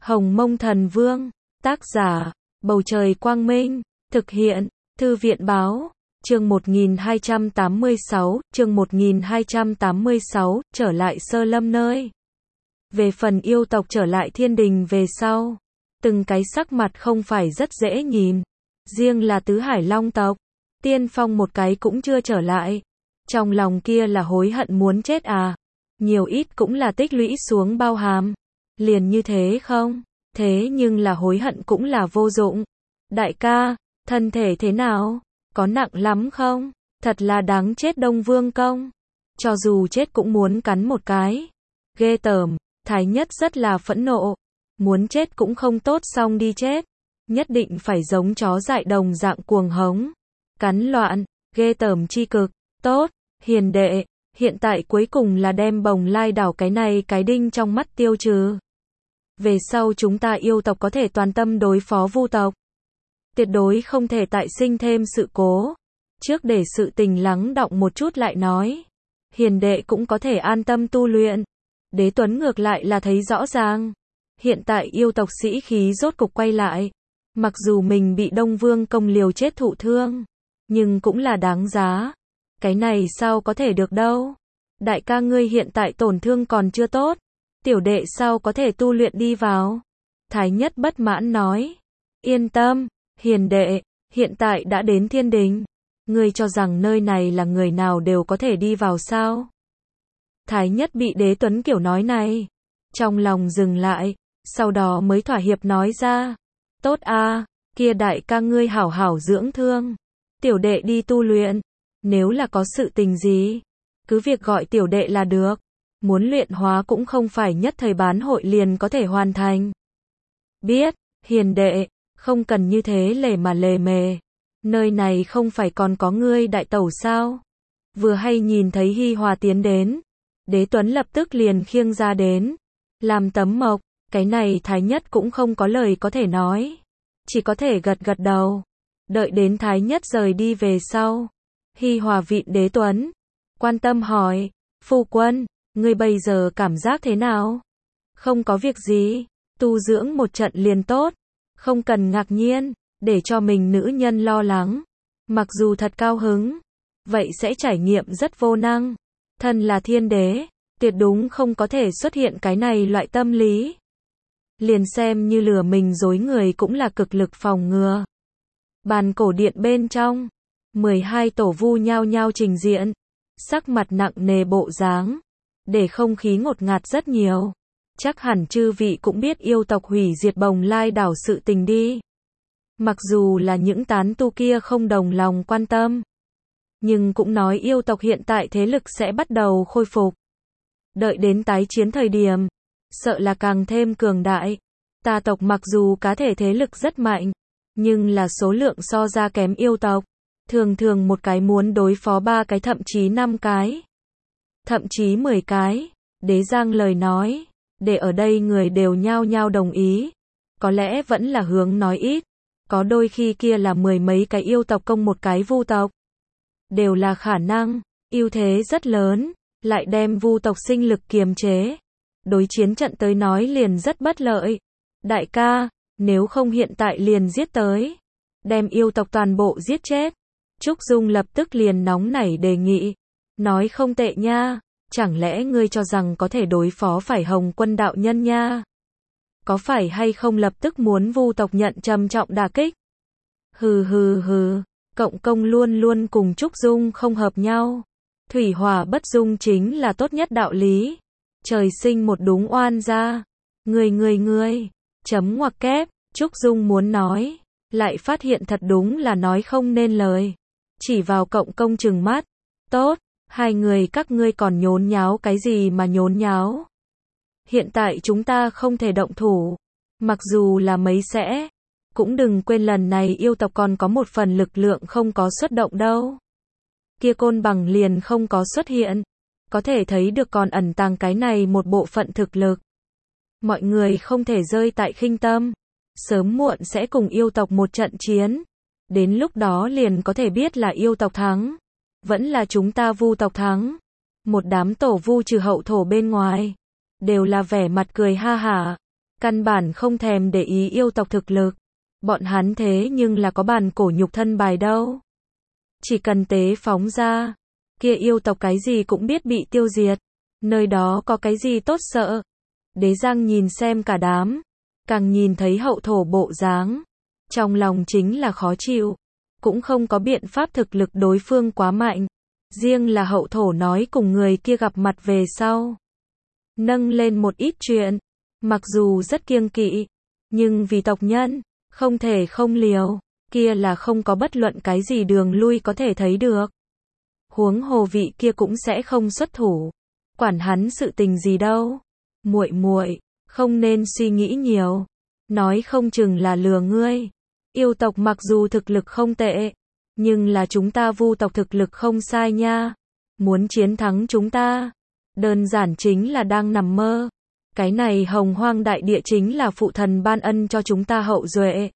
Hồng Mông Thần Vương, tác giả, Bầu Trời Quang Minh, thực hiện, Thư viện Báo, chương 1286, trở lại Sơ Lâm nơi. Về phần yêu tộc trở lại thiên đình về sau, từng cái sắc mặt không phải rất dễ nhìn. Riêng là Tứ Hải Long tộc, Tiên Phong một cái cũng chưa trở lại. Trong lòng kia là hối hận muốn chết à. Nhiều ít cũng là tích lũy xuống bao hàm. Liền như thế không? Thế nhưng là hối hận cũng là vô dụng. Đại ca, thân thể thế nào? Có nặng lắm không? Thật là đáng chết Đông Vương Công. Cho dù chết cũng muốn cắn một cái. Ghê tởm, Thái Nhất rất là phẫn nộ. Muốn chết cũng không tốt xong đi chết. Nhất định phải giống chó dại đồng dạng cuồng hống. Cắn loạn, ghê tởm chi cực. Tốt, hiền đệ, hiện tại cuối cùng là đem Bồng Lai đảo cái này cái đinh trong mắt tiêu trừ. Về sau chúng ta yêu tộc có thể toàn tâm đối phó vu tộc. Tuyệt đối không thể tại sinh thêm sự cố. Trước để sự tình lắng đọng một chút lại nói. Hiền đệ cũng có thể an tâm tu luyện. Đế Tuấn ngược lại là thấy rõ ràng. Hiện tại yêu tộc sĩ khí rốt cục quay lại. Mặc dù mình bị Đông Vương Công liều chết thụ thương, nhưng cũng là đáng giá. Cái này sao có thể được đâu. Đại ca ngươi hiện tại tổn thương còn chưa tốt. Tiểu đệ sao có thể tu luyện đi vào. Thái Nhất bất mãn nói. Yên tâm, hiền đệ, hiện tại đã đến thiên đình. Ngươi cho rằng nơi này là người nào đều có thể đi vào sao? Thái Nhất bị Đế Tuấn kiểu nói này. Trong lòng dừng lại, sau đó mới thỏa hiệp nói ra. Tốt a, kia đại ca ngươi hảo hảo dưỡng thương. Tiểu đệ đi tu luyện. Nếu là có sự tình gì, cứ việc gọi tiểu đệ là được. Muốn luyện hóa cũng không phải nhất thời bán hội liền có thể hoàn thành. Biết, hiền đệ, không cần như thế lề mà lề mề. Nơi này không phải còn có ngươi đại tẩu sao? Vừa hay nhìn thấy Hi Hòa tiến đến. Đế Tuấn lập tức liền khiêng ra đến. Làm tấm mộc, cái này Thái Nhất cũng không có lời có thể nói. Chỉ có thể gật gật đầu. Đợi đến Thái Nhất rời đi về sau. Hi Hòa vịn Đế Tuấn. Quan tâm hỏi, phu quân, ngươi bây giờ cảm giác thế nào? Không có việc gì, tu dưỡng một trận liền tốt. Không cần ngạc nhiên, để cho mình nữ nhân lo lắng. Mặc dù thật cao hứng, vậy sẽ trải nghiệm rất vô năng. Thân là thiên đế, tuyệt đúng không có thể xuất hiện cái này loại tâm lý. Liền xem như lừa mình dối người cũng là cực lực phòng ngừa. Bàn cổ điện bên trong, 12 tổ vu nhao nhao trình diện, sắc mặt nặng nề bộ dáng, để không khí ngột ngạt rất nhiều. Chắc hẳn chư vị cũng biết yêu tộc hủy diệt Bồng Lai đảo sự tình đi. Mặc dù là những tán tu kia không đồng lòng quan tâm, nhưng cũng nói yêu tộc hiện tại thế lực sẽ bắt đầu khôi phục. Đợi đến tái chiến thời điểm, sợ là càng thêm cường đại. Tà tộc mặc dù cá thể thế lực rất mạnh, nhưng là số lượng so ra kém yêu tộc. Thường thường một cái muốn đối phó 3 cái thậm chí 5 cái. Thậm chí 10 cái. Đế Giang lời nói, để ở đây người đều nhao nhao đồng ý. Có lẽ vẫn là hướng nói ít. Có đôi khi kia là 10 mấy cái yêu tộc công một cái vu tộc. Đều là khả năng, ưu thế rất lớn, lại đem vu tộc sinh lực kiềm chế. Đối chiến trận tới nói liền rất bất lợi. Đại ca, nếu không hiện tại liền giết tới. Đem yêu tộc toàn bộ giết chết. Trúc Dung lập tức liền nóng nảy đề nghị. Nói không tệ nha, chẳng lẽ ngươi cho rằng có thể đối phó phải Hồng Quân đạo nhân nha? Có phải hay không lập tức muốn vu tộc nhận trầm trọng đả kích? Hừ, Cộng Công luôn luôn cùng Trúc Dung không hợp nhau. Thủy hỏa bất dung chính là tốt nhất đạo lý. Trời sinh một đúng oan gia. Ngươi, chấm ngoặc kép, Trúc Dung muốn nói, lại phát hiện thật đúng là nói không nên lời. Chỉ vào Cộng Công trừng mắt. Tốt, hai người các ngươi còn nhốn nháo cái gì mà nhốn nháo. Hiện tại chúng ta không thể động thủ. Mặc dù là mấy sẽ. Cũng đừng quên lần này yêu tộc còn có một phần lực lượng không có xuất động đâu. Kia Côn Bằng liền không có xuất hiện. Có thể thấy được còn ẩn tàng cái này một bộ phận thực lực. Mọi người không thể rơi tại khinh tâm. Sớm muộn sẽ cùng yêu tộc một trận chiến. Đến lúc đó liền có thể biết là yêu tộc thắng. Vẫn là chúng ta vu tộc thắng. Một đám tổ vu trừ hậu thổ bên ngoài. Đều là vẻ mặt cười ha hả. Căn bản không thèm để ý yêu tộc thực lực. Bọn hắn thế nhưng là có bàn cổ nhục thân bài đâu. Chỉ cần tế phóng ra, kia yêu tộc cái gì cũng biết bị tiêu diệt. Nơi đó có cái gì tốt sợ. Đế Giang nhìn xem cả đám, càng nhìn thấy hậu thổ bộ dáng, trong lòng chính là khó chịu. Cũng không có biện pháp, thực lực đối phương quá mạnh. Riêng là hậu thổ nói cùng người kia gặp mặt về sau, nâng lên một ít chuyện, mặc dù rất kiêng kỵ, nhưng vì tộc nhân, không thể không liều, kia là không có bất luận cái gì đường lui có thể thấy được. Huống hồ vị kia cũng sẽ không xuất thủ, quản hắn sự tình gì đâu. Muội muội, không nên suy nghĩ nhiều, nói không chừng là lừa ngươi. Yêu tộc mặc dù thực lực không tệ, nhưng là chúng ta Vu tộc thực lực không sai nha. Muốn chiến thắng chúng ta, đơn giản chính là đang nằm mơ. Cái này hồng hoang đại địa chính là phụ thần ban ân cho chúng ta hậu duệ.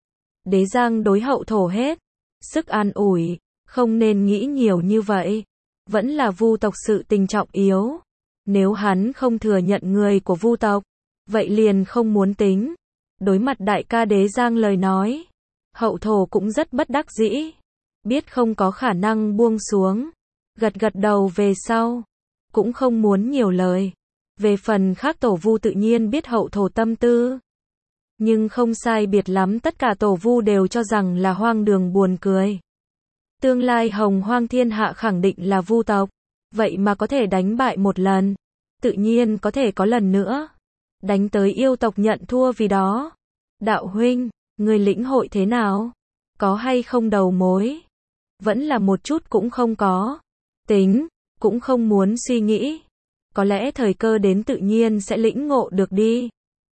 Đế Giang đối hậu thổ hết sức an ủi, không nên nghĩ nhiều như vậy. Vẫn là Vu tộc sự tình trọng yếu. Nếu hắn không thừa nhận người của Vu tộc, vậy liền không muốn tính. Đối mặt đại ca Đế Giang lời nói, hậu thổ cũng rất bất đắc dĩ. Biết không có khả năng buông xuống, gật gật đầu về sau, cũng không muốn nhiều lời. Về phần khác tổ Vu tự nhiên biết hậu thổ tâm tư, nhưng không sai biệt lắm tất cả tổ Vu đều cho rằng là hoang đường buồn cười. Tương lai hồng hoang thiên hạ khẳng định là Vu tộc, vậy mà có thể đánh bại một lần, tự nhiên có thể có lần nữa. Đánh tới yêu tộc nhận thua vì đó. Đạo huynh, người lĩnh hội thế nào? Có hay không đầu mối? Vẫn là một chút cũng không có. Tính, cũng không muốn suy nghĩ. Có lẽ thời cơ đến tự nhiên sẽ lĩnh ngộ được đi.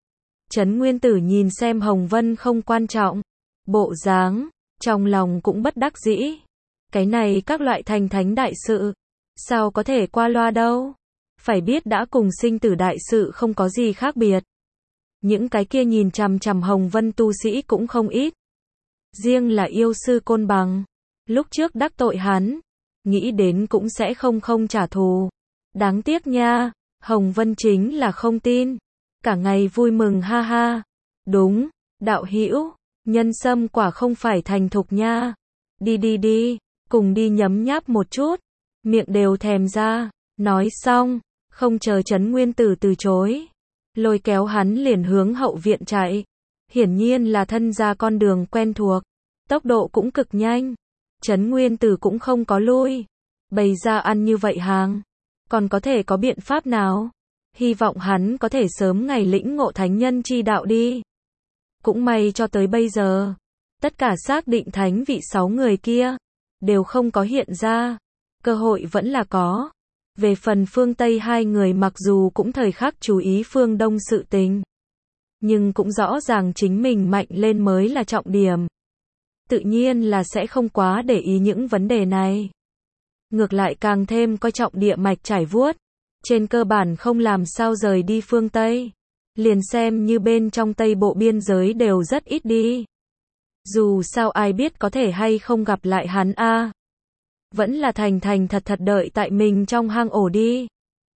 Trấn Nguyên Tử nhìn xem Hồng Vân không quan trọng, bộ dáng, trong lòng cũng bất đắc dĩ. Cái này các loại thành thánh đại sự, sao có thể qua loa đâu? Phải biết đã cùng sinh tử đại sự không có gì khác biệt. Những cái kia nhìn chằm chằm Hồng Vân tu sĩ cũng không ít. Riêng là yêu sư Côn Bằng, lúc trước đắc tội hắn, nghĩ đến cũng sẽ không trả thù. Đáng tiếc nha, Hồng Vân chính là không tin. Cả ngày vui mừng ha ha. Đúng, đạo hữu, nhân sâm quả không phải thành thục nha. Đi, cùng đi nhấm nháp một chút. Miệng đều thèm ra. Nói xong, không chờ Trấn Nguyên Tử từ chối, lôi kéo hắn liền hướng hậu viện chạy. Hiển nhiên là thân ra con đường quen thuộc, tốc độ cũng cực nhanh. Trấn Nguyên Tử cũng không có lui, bày ra ăn như vậy hàng, còn có thể có biện pháp nào? Hy vọng hắn có thể sớm ngày lĩnh ngộ thánh nhân chi đạo đi. Cũng may cho tới bây giờ, tất cả xác định thánh vị 6 người kia đều không có hiện ra, cơ hội vẫn là có. Về phần phương Tây 2 người mặc dù cũng thời khắc chú ý phương Đông sự tình, nhưng cũng rõ ràng chính mình mạnh lên mới là trọng điểm. Tự nhiên là sẽ không quá để ý những vấn đề này. Ngược lại càng thêm coi trọng địa mạch trải vuốt. Trên cơ bản không làm sao rời đi phương Tây. Liền xem như bên trong Tây Bộ biên giới đều rất ít đi. Dù sao ai biết có thể hay không gặp lại hắn a. Vẫn là thành thật đợi tại mình trong hang ổ đi.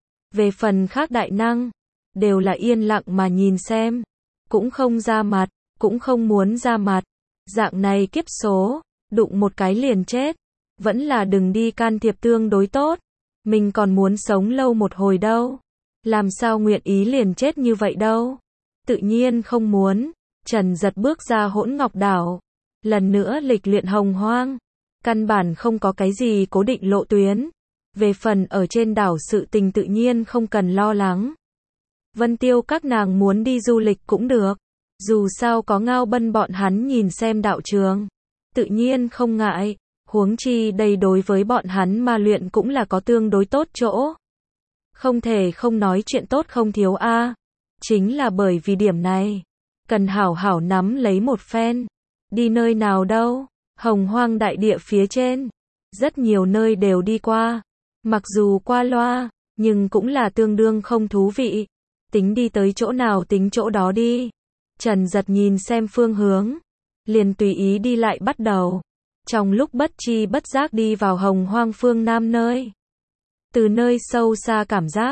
Về phần khác đại năng, đều là yên lặng mà nhìn xem. Cũng không ra mặt, cũng không muốn ra mặt. Dạng này kiếp số, đụng một cái liền chết. Vẫn là đừng đi can thiệp tương đối tốt. Mình còn muốn sống lâu một hồi đâu. Làm sao nguyện ý liền chết như vậy đâu. Tự nhiên không muốn. Trần Giật bước ra Hỗn Ngọc Đảo. Lần nữa lịch luyện hồng hoang. Căn bản không có cái gì cố định lộ tuyến. Về phần ở trên đảo sự tình tự nhiên không cần lo lắng. Vân Tiêu các nàng muốn đi du lịch cũng được. Dù sao có Ngao Bân bọn hắn nhìn xem đạo trường. Tự nhiên không ngại. Huống chi đây đối với bọn hắn mà luyện cũng là có tương đối tốt chỗ. Không thể không nói chuyện tốt không thiếu a. Chính là bởi vì điểm này, cần hảo hảo nắm lấy một phen. Đi nơi nào đâu? Hồng hoang đại địa phía trên. Rất nhiều nơi đều đi qua. Mặc dù qua loa, nhưng cũng là tương đương không thú vị. Tính đi tới chỗ nào tính chỗ đó đi. Trần Giật nhìn xem phương hướng, liền tùy ý đi lại bắt đầu. Trong lúc bất chi bất giác đi vào hồng hoang phương Nam nơi. Từ nơi sâu xa cảm giác,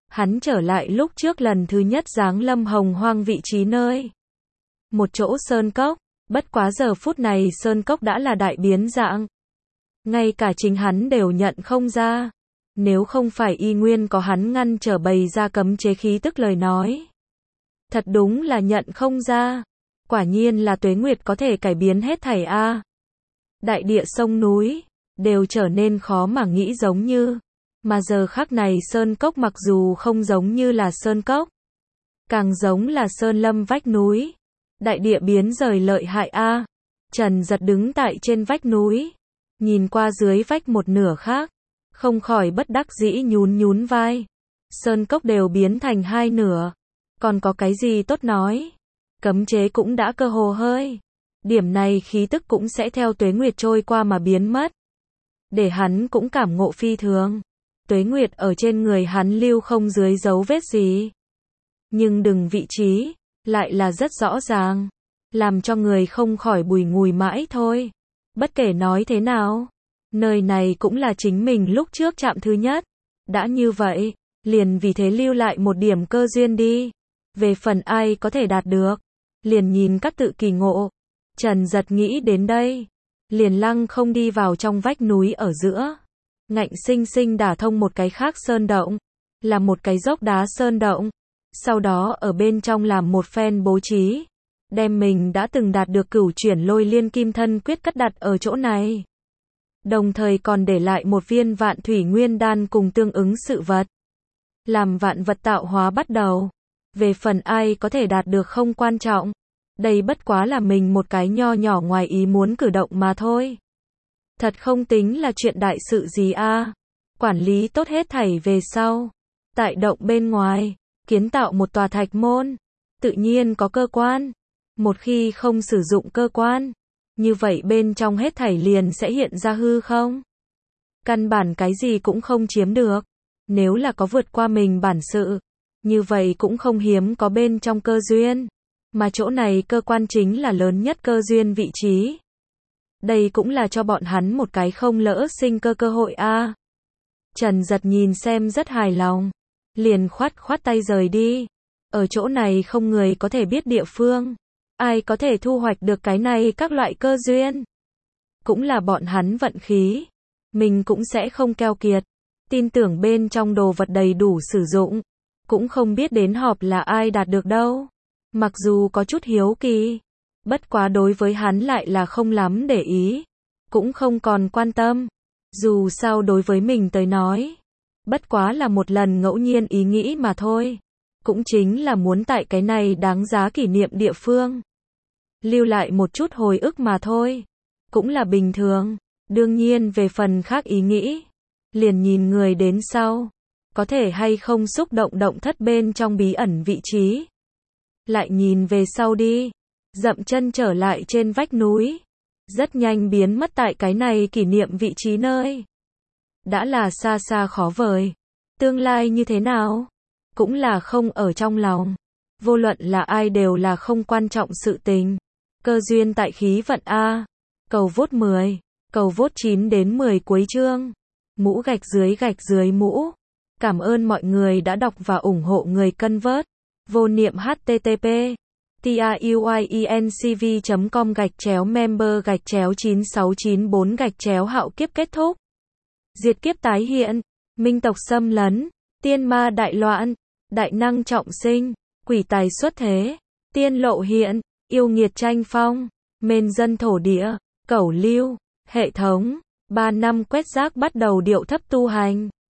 Hắn trở lại lúc trước lần thứ nhất giáng lâm Hồng Hoang vị trí nơi một chỗ sơn cốc, bất quá giờ phút này sơn cốc đã là đại biến dạng. Ngay cả chính hắn đều nhận không ra. Nếu không phải y nguyên có hắn ngăn trở bày ra cấm chế khí tức lời nói. Thật đúng là nhận không ra. Quả nhiên là tuế nguyệt có thể cải biến hết thảy a. Đại địa sông núi, đều trở nên khó mà nghĩ giống như. Mà giờ khắc này sơn cốc mặc dù không giống như là sơn cốc. Càng giống là sơn lâm vách núi. Đại địa biến rời lợi hại a. Trần Giật đứng tại trên vách núi. Nhìn qua dưới vách một nửa khác. Không khỏi bất đắc dĩ nhún nhún vai. Sơn cốc đều biến thành hai nửa. Còn có cái gì tốt nói. Cấm chế cũng đã cơ hồ hơi. Điểm này khí tức cũng sẽ theo tuế nguyệt trôi qua mà biến mất. Để hắn cũng cảm ngộ phi thường. Tuế nguyệt ở trên người hắn lưu không dưới dấu vết gì. Nhưng đừng vị trí, lại là rất rõ ràng. Làm cho người không khỏi bùi ngùi mãi thôi. Bất kể nói thế nào. Nơi này cũng là chính mình lúc trước chạm thứ nhất. Đã như vậy, liền vì thế lưu lại một điểm cơ duyên đi. Về phần ai có thể đạt được, liền nhìn các tự kỳ ngộ. Trần Giật nghĩ đến đây, liền lăng không đi vào trong vách núi ở giữa. Ngạnh sinh sinh đả thông một cái khác sơn động, là một cái dốc đá sơn động. Sau đó ở bên trong làm một phen bố trí, đem mình đã từng đạt được cửu chuyển lôi liên kim thân quyết cất đặt ở chỗ này. Đồng thời còn để lại một viên vạn thủy nguyên đan cùng tương ứng sự vật. Làm vạn vật tạo hóa bắt đầu. Về phần ai có thể đạt được không quan trọng. Đây bất quá là mình một cái nho nhỏ ngoài ý muốn cử động mà thôi. Thật không tính là chuyện đại sự gì a. Quản lý tốt hết thảy về sau. Tại động bên ngoài, kiến tạo một tòa thạch môn. Tự nhiên có cơ quan. Một khi không sử dụng cơ quan, như vậy bên trong hết thảy liền sẽ hiện ra hư không. Căn bản cái gì cũng không chiếm được. Nếu là có vượt qua mình bản sự, như vậy cũng không hiếm có bên trong cơ duyên. Mà chỗ này cơ quan chính là lớn nhất cơ duyên vị trí. Đây cũng là cho bọn hắn một cái không lỡ sinh cơ cơ hội a. Trần Giật nhìn xem rất hài lòng. Liền khoát khoát tay rời đi. Ở chỗ này không người có thể biết địa phương. Ai có thể thu hoạch được cái này các loại cơ duyên. Cũng là bọn hắn vận khí. Mình cũng sẽ không keo kiệt. Tin tưởng bên trong đồ vật đầy đủ sử dụng. Cũng không biết đến họp là ai đạt được đâu. Mặc dù có chút hiếu kỳ. Bất quá đối với hắn lại là không lắm để ý. Cũng không còn quan tâm. Dù sao đối với mình tới nói. Bất quá là một lần ngẫu nhiên ý nghĩ mà thôi. Cũng chính là muốn tại cái này đáng giá kỷ niệm địa phương. Lưu lại một chút hồi ức mà thôi. Cũng là bình thường. Đương nhiên về phần khác ý nghĩ. Liền nhìn người đến sau. Có thể hay không xúc động động thất bên trong bí ẩn vị trí. Lại nhìn về sau đi. Dậm chân trở lại trên vách núi. Rất nhanh biến mất tại cái này kỷ niệm vị trí nơi. Đã là xa xa khó vời. Tương lai như thế nào? Cũng là không ở trong lòng. Vô luận là ai đều là không quan trọng sự tình. Cơ duyên tại khí vận A. Cầu vote 10. Cầu vote 9 đến 10 cuối chương. Mũ gạch dưới mũ. Cảm ơn mọi người đã đọc và ủng hộ người cân vớt. Vô niệm http truyencv.com/member/9694 hạo kiếp kết thúc. Diệt kiếp tái hiện. Minh tộc xâm lấn. Tiên ma đại loạn. Đại năng trọng sinh. Quỷ tài xuất thế. Tiên lộ hiện. Yêu nghiệt tranh phong. Mên dân thổ địa. Cẩu lưu. Hệ thống. 3 năm quét rác bắt đầu điệu thấp tu hành.